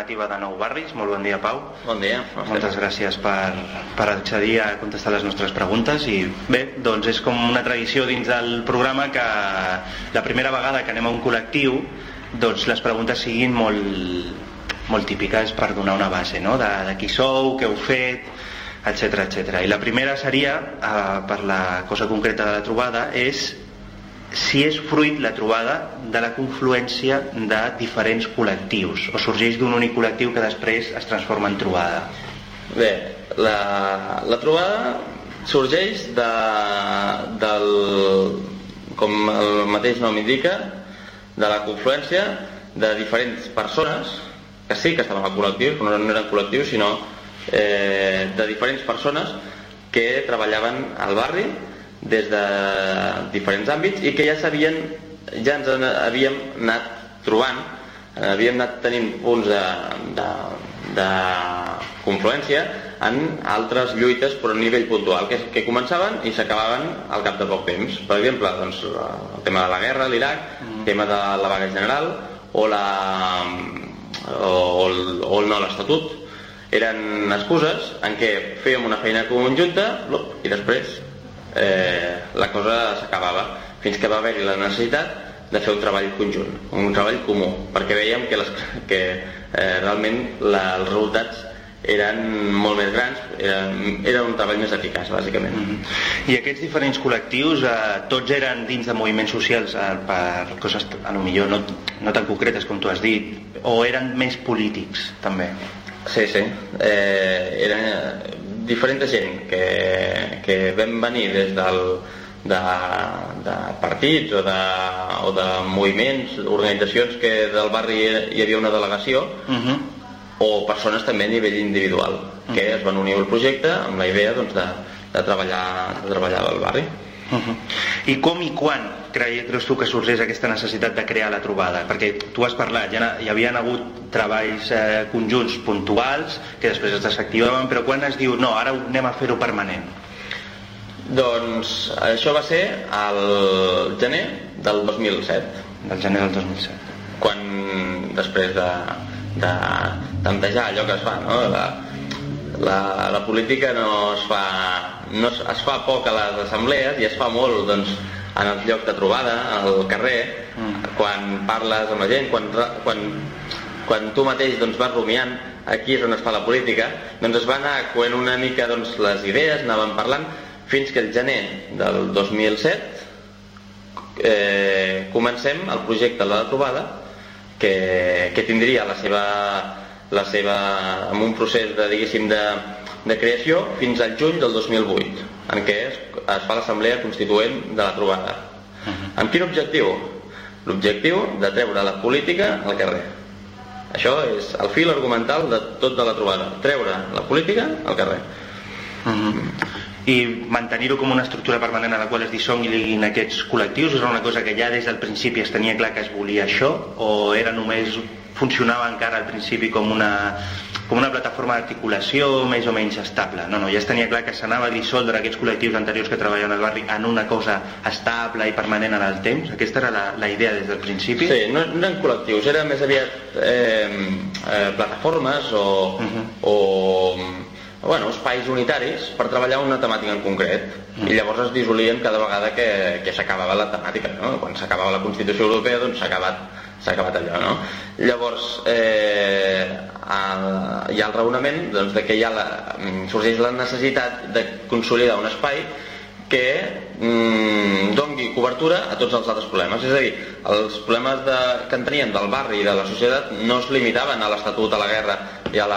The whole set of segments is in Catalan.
cooperativa de Nou Barris. Molt bon dia, Pau. Bon dia. Moltes gràcies per accedir a contestar les nostres preguntes. I bé, doncs és com una tradició dins del programa que la primera vegada que anem a un col·lectiu, doncs les preguntes siguin molt típiques per donar una base, no? De qui sou, què heu fet, etc. I la primera seria, per la cosa concreta de la trobada, és si és fruit la trobada de la confluència de diferents col·lectius o sorgeix d'un únic col·lectiu que després es transforma en trobada. Bé, la trobada sorgeix com el mateix nom indica, de la confluència de diferents persones que sí que estaven al col·lectiu, no eren col·lectius, sinó de diferents persones que treballaven al barri des de diferents àmbits i que ja ens havíem anat trobant, havíem anat tenint punts de confluència en altres lluites però a nivell puntual, que començaven i s'acabaven al cap de poc temps. Per exemple, doncs, el tema de la guerra a l'Iraq, el tema de la vaga general o l'Estatut eren excuses en què fèiem una feina conjunta i després la cosa s'acabava, fins que va haver-hi la necessitat de fer un treball conjunt, un treball comú, perquè veiem que realment els resultats eren molt més grans, era un treball més eficaç, bàsicament. I aquests diferents col·lectius tots eren dins de moviments socials per coses potser no tan concretes com tu has dit, o eren més polítics també? Sí, eren diferent gent que vam venir des de partits o de moviments, organitzacions que del barri hi havia una delegació, o persones també a nivell individual que es van unir al projecte amb la idea de treballar al barri. I com i quan creus tu que sorgeix aquesta necessitat de crear la trobada? Perquè tu has parlat, hi havien hagut treballs conjunts puntuals que després es desactivaven, però quan es diu no, ara anem a fer-ho permanent? Doncs això va ser el gener del 2007. Del gener del 2007. Quan després de tantejar allò que es fa, no? La política es fa poc a les assemblees i es fa molt doncs, en el lloc de trobada, al carrer, quan parles amb la gent, quan tu mateix doncs, vas rumiant, aquí és on es fa la política, doncs es va anar coent una mica doncs, les idees, anàvem parlant, fins que el gener del 2007 comencem el projecte de la trobada, que tindria amb un procés de creació fins al juny del 2008, en què es fa l'assemblea constituent de la trobada. Amb quin objectiu? L'objectiu de treure la política al carrer. Això és el fil argumental de tot de la trobada, treure la política al carrer. I mantenir-ho com una estructura permanent a la qual es dissolguin aquests col·lectius era una cosa que ja des del principi es tenia clar que es volia això, o era només funcionava encara al principi com una plataforma d'articulació més o menys estable? No, ja es tenia clar que s'anava a dissoldre aquests col·lectius anteriors que treballaven al barri en una cosa estable i permanent en el temps. Aquesta era la idea des del principi? Sí, no eren col·lectius, eren més aviat plataformes o espais unitaris per treballar una temàtica en concret, i llavors es dissolien cada vegada que s'acabava la temàtica, no? Quan s'acabava la Constitució Europea doncs s'ha acabat allò, no? Llavors hi ha el raonament doncs, de que sorgeix la necessitat de consolidar un espai que doni cobertura a tots els altres problemes. És a dir, els problemes que en teníem del barri i de la societat no es limitaven a l'Estatut, a la guerra i a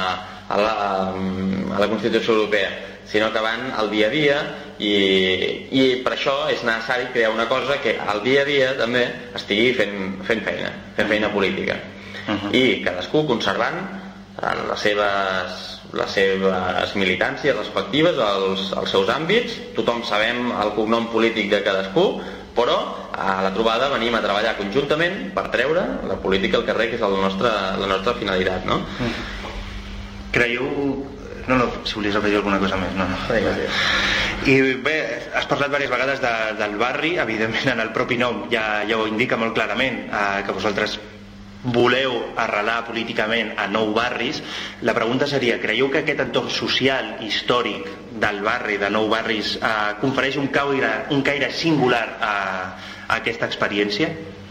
la Constitució Europea, sinó que van al dia a dia, i per això és necessari crear una cosa que al dia a dia també estigui fent feina política, i cadascú conservant les seves militàncies respectives, els seus àmbits. Tothom sabem el cognom polític de cadascú, però a la trobada venim a treballar conjuntament per treure la política al carrer, que és la nostra finalitat, no? Creieu... No, si volies afegir alguna cosa més. No. I bé, has parlat diverses vegades del barri, evidentment en el propi nom ja ho indica molt clarament, que vosaltres voleu arrelar políticament a Nou Barris, la pregunta seria, creieu que aquest entorn social històric del barri, de Nou Barris, confereix un caire singular a aquesta experiència?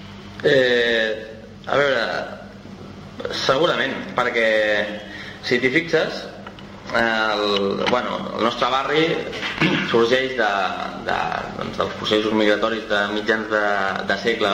A veure, segurament, perquè si t'hi fixes, el nostre barri sorgeix dels processos migratoris de mitjans de segle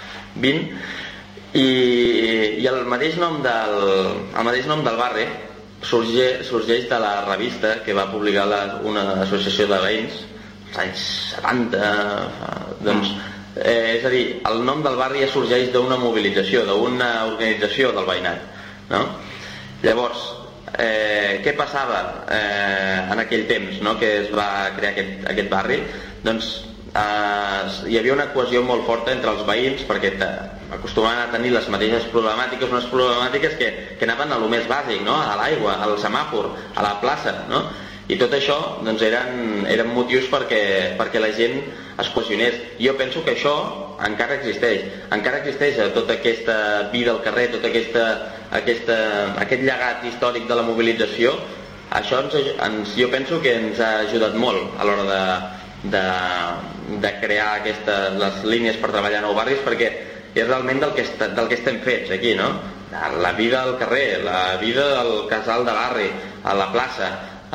XX i el mateix nom del barri sorgeix de la revista que va publicar una associació de veïns als anys 70, és a dir, el nom del barri ja sorgeix d'una mobilització, d'una organització del veïnat, no? Llavors, què passava en aquell temps, no?, que es va crear aquest barri? Doncs hi havia una cohesió molt forta entre els veïns perquè acostumaven a tenir les mateixes problemàtiques, unes problemàtiques que anaven a lo més bàsic, no?, a l'aigua, al semàfor, a la plaça, no? I tot això doncs, eren motius perquè la gent es cohesionés. Jo penso que això encara existeix tota aquesta vida al carrer, tot aquest llegat històric de la mobilització. Això jo penso que ens ha ajudat molt a l'hora de crear les línies per treballar a Nou Barris, perquè és realment del que estem fets aquí, no? La vida al carrer, la vida al casal de barri, a la plaça,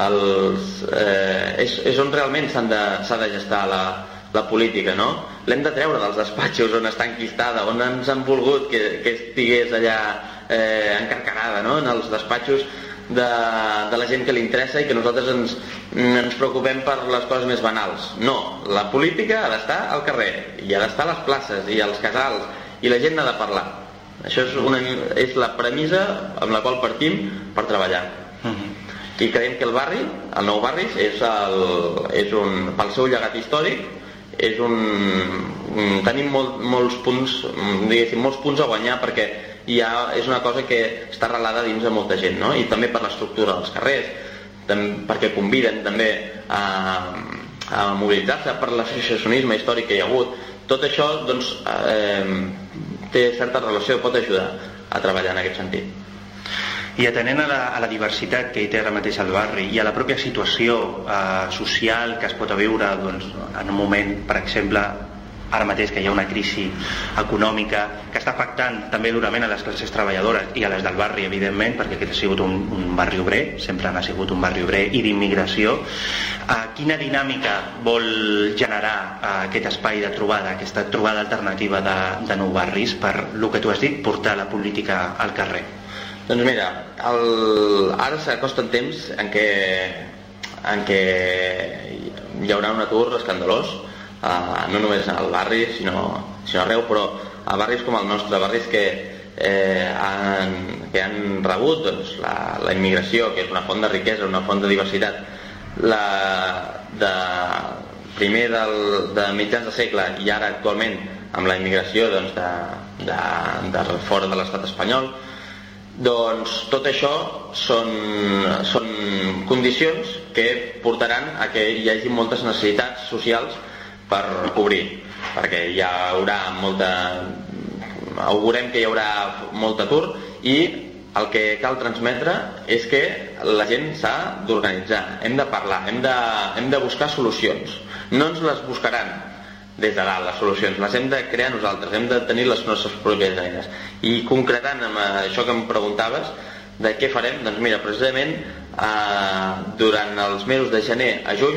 és on realment s'ha de gestar la política, no? L'hem de treure dels despatxos on està enquistada, on ens han volgut que estigués allà encarcarada, no?, en els despatxos de la gent que li interessa i que nosaltres ens preocupem per les coses més banals. No, la política ha d'estar al carrer i ha d'estar a les places i als casals i la gent ha de parlar. Això és la premissa amb la qual partim per treballar. I creiem que el barri, el Nou Barris, pel seu llegat històric, tenim molts punts, diguéssim, molts punts a guanyar, perquè és una cosa que està arrelada dins de molta gent, no? I també per l'estructura dels carrers, perquè conviden també a mobilitzar-se, per l'associacionisme històric que hi ha hagut. Tot això doncs, té certa relació, pot ajudar a treballar en aquest sentit. I atenent a la diversitat que hi té ara mateix al barri i a la pròpia situació social que es pot viure en un moment, per exemple, ara mateix que hi ha una crisi econòmica que està afectant també durament a les classes treballadores i a les del barri, evidentment, perquè aquest ha sigut un barri obrer, sempre ha sigut un barri obrer i d'immigració. Quina dinàmica vol generar aquest espai de trobada, aquesta trobada alternativa de Nou Barris per el que tu has dit, portar la política al carrer? Doncs mira, ara s'acosten temps en què hi haurà un atur escandalós, no només al barri, sinó arreu, però a barris com el nostre, barris que han rebut la immigració, que és una font de riquesa, una font de diversitat, primer de mitjans de segle i ara actualment amb la immigració de fora de l'estat espanyol. Doncs tot això són condicions que portaran a que hi hagi moltes necessitats socials per cobrir, perquè augurem que hi haurà molt atur i el que cal transmetre és que la gent s'ha d'organitzar, hem de parlar, hem de buscar solucions. No ens les buscaran des de dalt, les solucions, les hem de crear nosaltres, hem de tenir les nostres pròpies eines. I concretant amb això que em preguntaves de què farem, doncs mira, precisament durant els mesos de gener a juny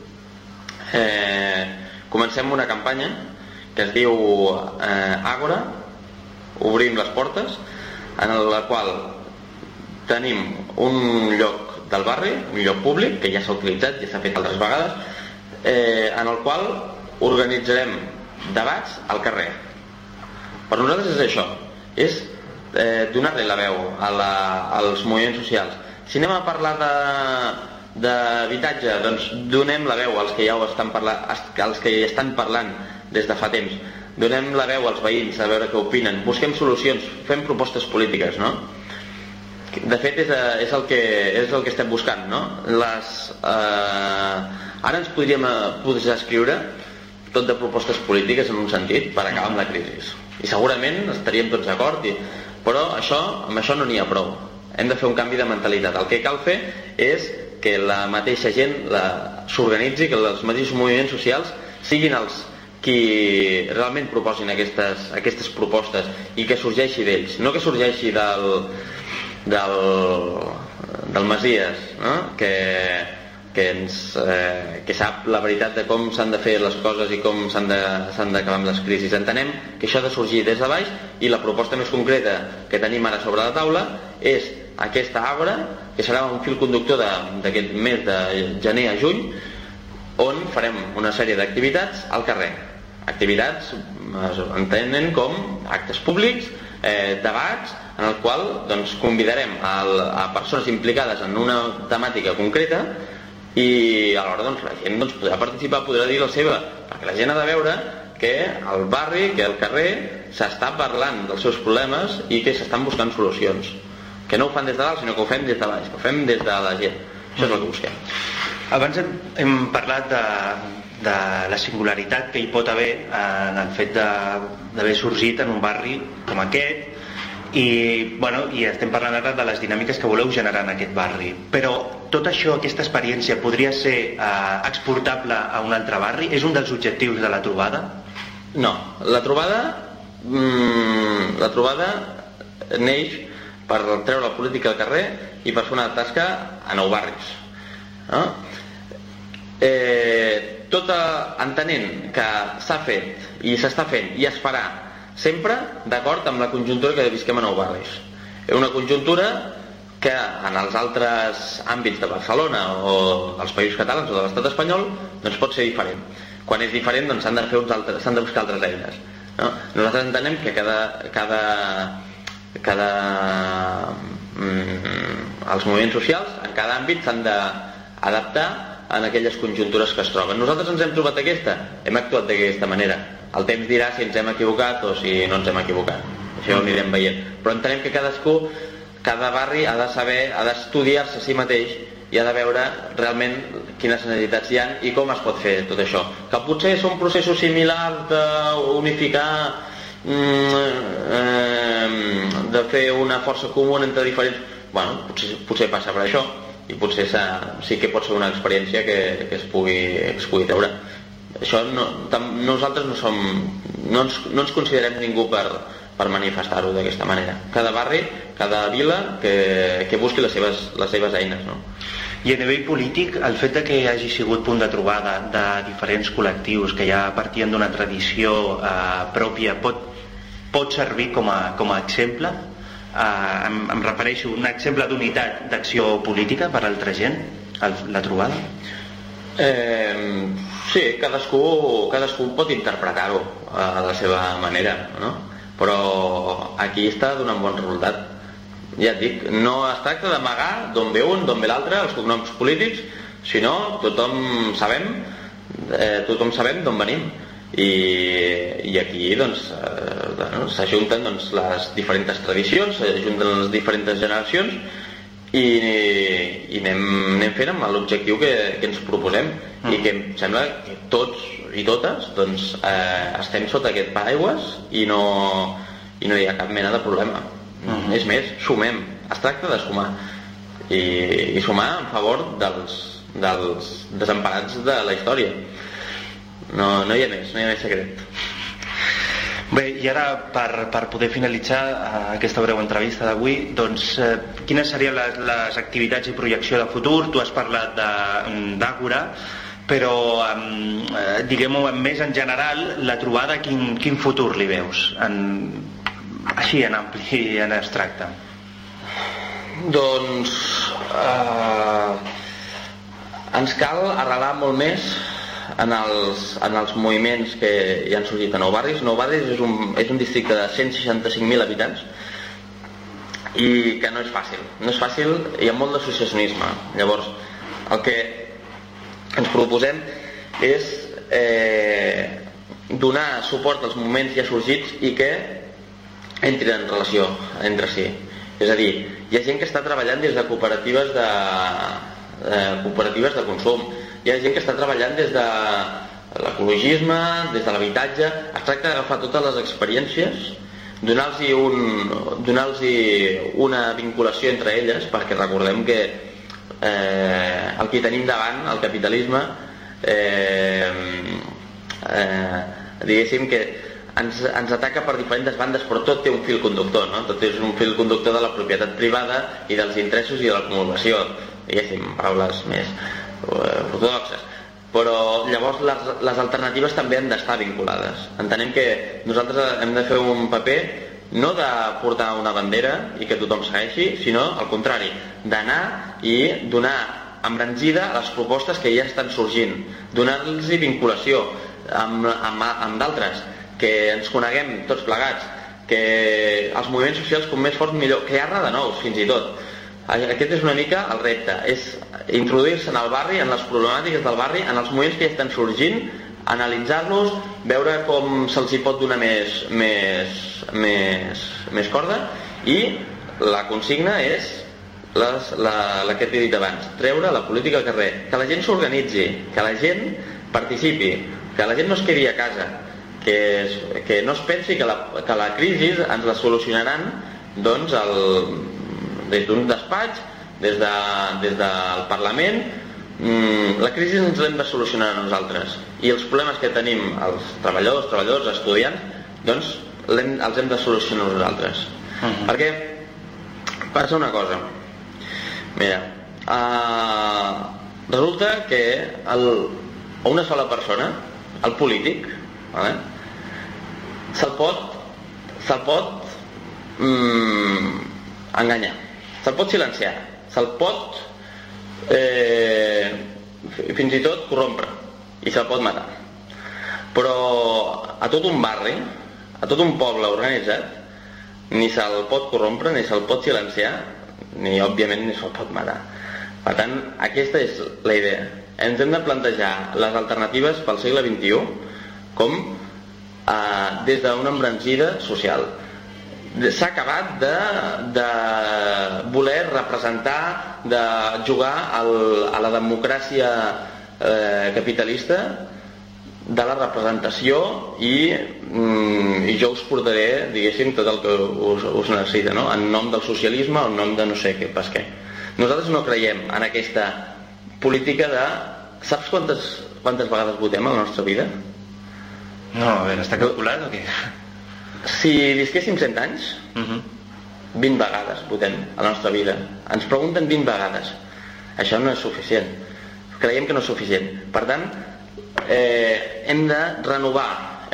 comencem una campanya que es diu Àgora, obrim les portes, en la qual tenim un lloc del barri, un lloc públic que ja s'ha utilitzat, ja s'ha fet altres vegades, en el qual organitzarem debats al carrer. Per nosaltres és això, és donar-li la veu als moviments socials. Si anem a parlar d'habitatge, doncs donem la veu als que ja estan parlant des de fa temps. Donem la veu als veïns a veure què opinen, busquem solucions, fem propostes polítiques, no? De fet és el que estem buscant, no? Ara ens podríem posar a escriure tot de propostes polítiques en un sentit per acabar amb la crisi, i segurament estaríem tots d'acord, Però amb això no n'hi ha prou. Hem de fer un canvi de mentalitat. El que cal fer és que la mateixa gent s'organitzi, que els mateixos moviments socials siguin els qui realment proposin aquestes propostes i que sorgeixi d'ells, no que sorgeixi del Masies, no? que sap la veritat de com s'han de fer les coses i com s'han d'acabar amb les crisis. Entenem que això ha de sorgir des de baix i la proposta més concreta que tenim ara sobre la taula és aquesta Àgora, que serà un fil conductor d'aquest mes de gener a juny, on farem una sèrie d'activitats al carrer. Activitats es entenen com actes públics, debats, en el qual convidarem a persones implicades en una temàtica concreta i alhora la gent podrà participar, podrà dir la seva, perquè la gent ha de veure que al barri, que al carrer s'està parlant dels seus problemes i que s'estan buscant solucions, que no ho fan des de dalt sinó que ho fem des de baix, que ho fem des de la gent. Això és el que busquem. Abans hem parlat de la singularitat que hi pot haver en el fet d'haver sorgit en un barri com aquest i estem parlant ara de les dinàmiques que voleu generar en aquest barri, però tot això, aquesta experiència podria ser exportable a un altre barri? És un dels objectius de la trobada? No, la trobada neix per treure la política al carrer i per fer una tasca a 9 barris, no? Entenent que s'ha fet i s'està fent i es farà sempre d'acord amb la conjuntura que visquem a 9 barris. Una conjuntura que en els altres àmbits de Barcelona o dels països catalans o de l'estat espanyol pot ser diferent. Quan és diferent s'han de buscar altres eines, no? Nosaltres entenem que els moviments socials en cada àmbit s'han d'adaptar en aquelles conjuntures que es troben. Nosaltres ens hem trobat hem actuat d'aquesta manera. El temps dirà si ens hem equivocat o si no ens hem equivocat, això ho anirem veient, però entenem que cada barri ha de saber, ha d'estudiar-se a si mateix i ha de veure realment quines necessitats hi ha i com es pot fer tot això, que potser són processos similars d'unificar, de fer una força comuna entre diferents, potser passa per això i potser sí que pot ser una experiència que es pugui treure. Això nosaltres no ens considerem ningú per manifestar-ho d'aquesta manera. Cada barri, cada vila que busqui les seves eines, no? I a nivell polític, el fet que hagi sigut punt de trobada de diferents col·lectius que ja partien d'una tradició pròpia pot servir com a exemple? Em refereixo a un exemple d'unitat d'acció política per a altra gent, la trobada? Sí, cadascú pot interpretar-ho a la seva manera, no? Però aquí està donant bon resultat. Ja et dic, no es tracta d'amagar d'on ve un, d'on ve l'altre, els cognoms polítics, sinó tothom sabem d'on venim. I aquí s'ajunten les diferents tradicions, s'ajunten les diferents generacions i anem fent amb l'objectiu que ens proposem i que em sembla que tots i totes estem sota aquest paraigües i no hi ha cap mena de problema. És més, sumem, es tracta de sumar i sumar en favor dels desemparats de la història. No hi ha més secret. Bé, i ara per poder finalitzar aquesta breu entrevista d'avui, quines serien les activitats i projecció de futur? Tu has parlat d'Àgora, però diguem-ho més en general, la trobada quin futur li veus? Així en ampli i en abstracte. Ens cal arrelar molt més en els moviments que hi han sorgit a Nou Barris. Nou Barris és un districte de 165.000 habitants i que no és fàcil, hi ha molt d'associacionisme. Llavors el que ens proposem és donar suport als moviments ja sorgits i que entrin en relació entre si. És a dir, hi ha gent que està treballant des de cooperatives de consum, hi ha gent que està treballant des de l'ecologisme, des de l'habitatge. Es tracta d'agafar totes les experiències donar-los una vinculació entre elles, perquè recordem que el que tenim davant, el capitalisme, diguéssim que ens ataca per diferents bandes, però tot té un fil conductor, no? Tot és un fil conductor de la propietat privada i dels interessos i de l'acumulació, diguéssim, paraules més ortodoxes. Però llavors les alternatives també han d'estar vinculades. Entenem que nosaltres hem de fer un paper no de portar una bandera i que tothom segueixi, sinó al contrari, d'anar i donar embranzida a les propostes que ja estan sorgint, donar-los vinculació amb d'altres, que ens coneguem tots plegats, que els moviments socials com més forts millor, crear-ne de nous fins i tot. Aquest és una mica el repte, és introduir-se en el barri, en les problemàtiques del barri, en els moviments que ja estan sorgint, analitzar-los, veure com se'ls hi pot donar més corda, i la consigna és la que t'he dit abans, treure la política al carrer, que la gent s'organitzi, que la gent participi, que la gent no es quedi a casa, que no es pensi que la crisi ens la solucionaran doncs des d'un despatx, des del Parlament. La crisi ens l'hem de solucionar nosaltres, i els problemes que tenim els treballadors, estudiants, doncs els hem de solucionar nosaltres. Perquè passa una cosa, mira, resulta que una sola persona, el polític, se'l pot enganyar, se'l pot silenciar, se'l pot fins i tot corrompre, i se'l pot matar. Però a tot un barri, a tot un poble organitzat, ni se'l pot corrompre, ni se'l pot silenciar, ni òbviament ni se'l pot matar. Per tant, aquesta és la idea. Ens hem de plantejar les alternatives pel segle XXI com des d'una embranzida social. S'ha acabat de voler representar, de jugar a la democràcia capitalista, de la representació, i jo us portaré, diguéssim, tot el que us necessita, no? En nom del socialisme o en nom de no sé què, pas què. Nosaltres no creiem en aquesta política de... Saps quantes vegades votem a la nostra vida? No, a veure, està calculat o què? Si visquéssim 100 anys, 20 vegades votem a la nostra vida. Ens pregunten 20 vegades. Això no és suficient. Creiem que no és suficient. Per tant, hem de renovar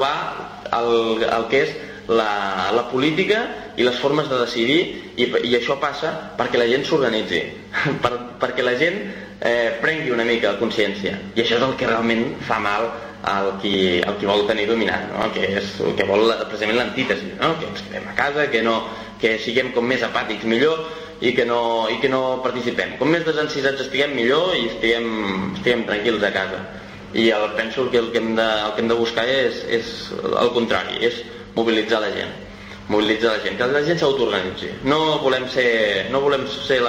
el que és la política i les formes de decidir, i això passa perquè la gent s'organitzi, perquè la gent prengui una mica de consciència, i això és el que realment fa mal al qui vol tenir dominat, no? que vol precisament l'antítesi, no? Que ens quedem a casa, que siguem com més apàtics millor, i que no participem. Com més desencisats estiguem millor, i estiguem tranquils a casa. I penso que el que hem de buscar és el contrari, és mobilitzar la gent, que la gent s'autoorganitzi. No volem ser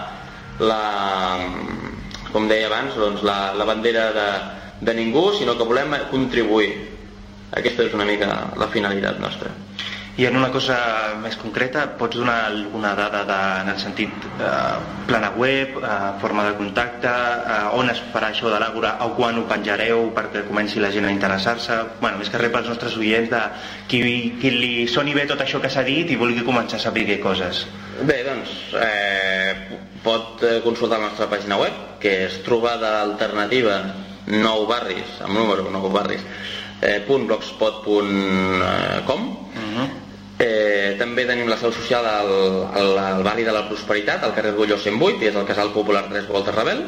com deia abans, doncs la bandera de ningú, sinó que volem contribuir. Aquesta és una mica la finalitat nostra. I en una cosa més concreta, pots donar alguna dada en el sentit plana web, forma de contacte, on es farà això de l'Àgora, o quan ho penjareu perquè comenci la gent a interessar-se? Bueno, més que res pels nostres oients, de qui li soni bé tot això que s'ha dit i vulgui començar a saber coses. Bé, doncs pot consultar la nostra pàgina web, que és trobada alternativa 9 barris, amb número 9 barris, .blogspot.com. També tenim la seu social al barri de la Prosperitat, al carrer Gulló 108, i és el casal popular 3 Voltes Rebel,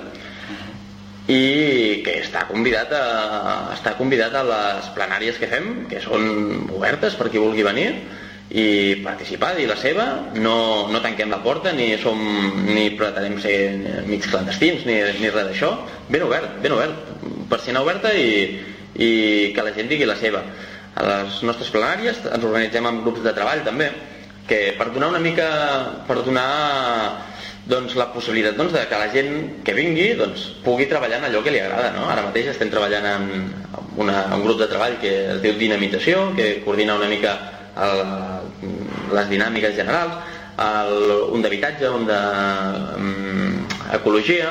i que està convidat a les plenàries que fem, que són obertes per qui vulgui venir i participar, dir la seva. No tanquem la porta, ni pretenem ser mig clandestins, ni res d'això. Ben obert, persiana oberta, i que la gent digui la seva. A les nostres plenàries ens organitzem en grups de treball també, que per donar doncs, la possibilitat de que la gent que vingui pugui treballar en allò que li agrada, no? Ara mateix estem treballant en un grup de treball que es diu Dinamitació, que coordina una mica les dinàmiques generals, un d'habitatge, un d'ecologia,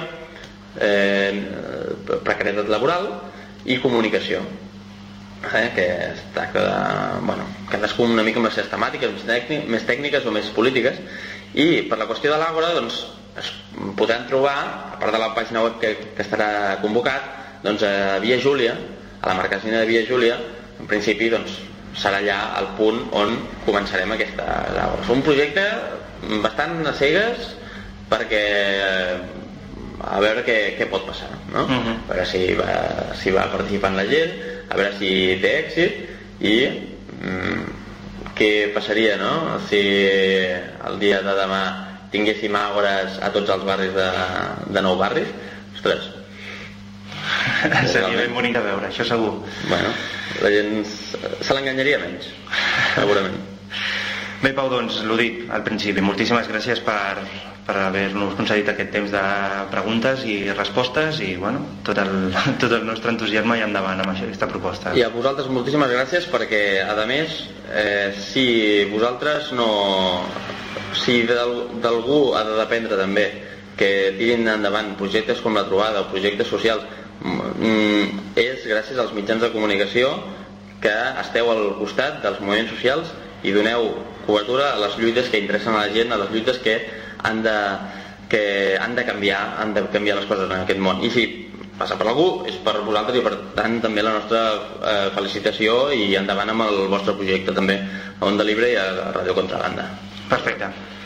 precarietat laboral i comunicació, que es tracta de, cadascun una mica amb les seves temàtiques més tècniques o més polítiques. I per la qüestió de l'Àgora, doncs, es podran trobar, a part de la pàgina web que estarà convocat, doncs a Via Júlia, a la marquesina de Via Júlia, en principi doncs, serà allà el punt on començarem aquesta Àgora. És un projecte bastant a cegues perquè a veure què pot passar, no? A veure si va participant la gent, a veure si té èxit i què passaria, no? Si el dia de demà tinguéssim àgores a tots els barris de Nou Barris. Ostres, seria ben bonic de veure, això segur. Bueno, la gent se l'enganyaria menys, segurament. Bé, Pau, doncs, l'ho dit al principi, moltíssimes gràcies per haver-nos concedit aquest temps de preguntes i respostes i, tot el nostre entusiasme i endavant amb aquesta proposta. I a vosaltres moltíssimes gràcies perquè, a més, si vosaltres si d'algú ha de dependre també que tirin endavant projectes com La Trobada o projectes socials, és gràcies als mitjans de comunicació que esteu al costat dels moviments socials i doneu cobertura a les lluites que interessen a la gent, a les lluites que han de canviar les coses en aquest món. I si passa per algú, és per vosaltres i per tant també la nostra felicitació i endavant amb el vostre projecte també a Onda Libre i a Ràdio Contrabanda. Perfecte.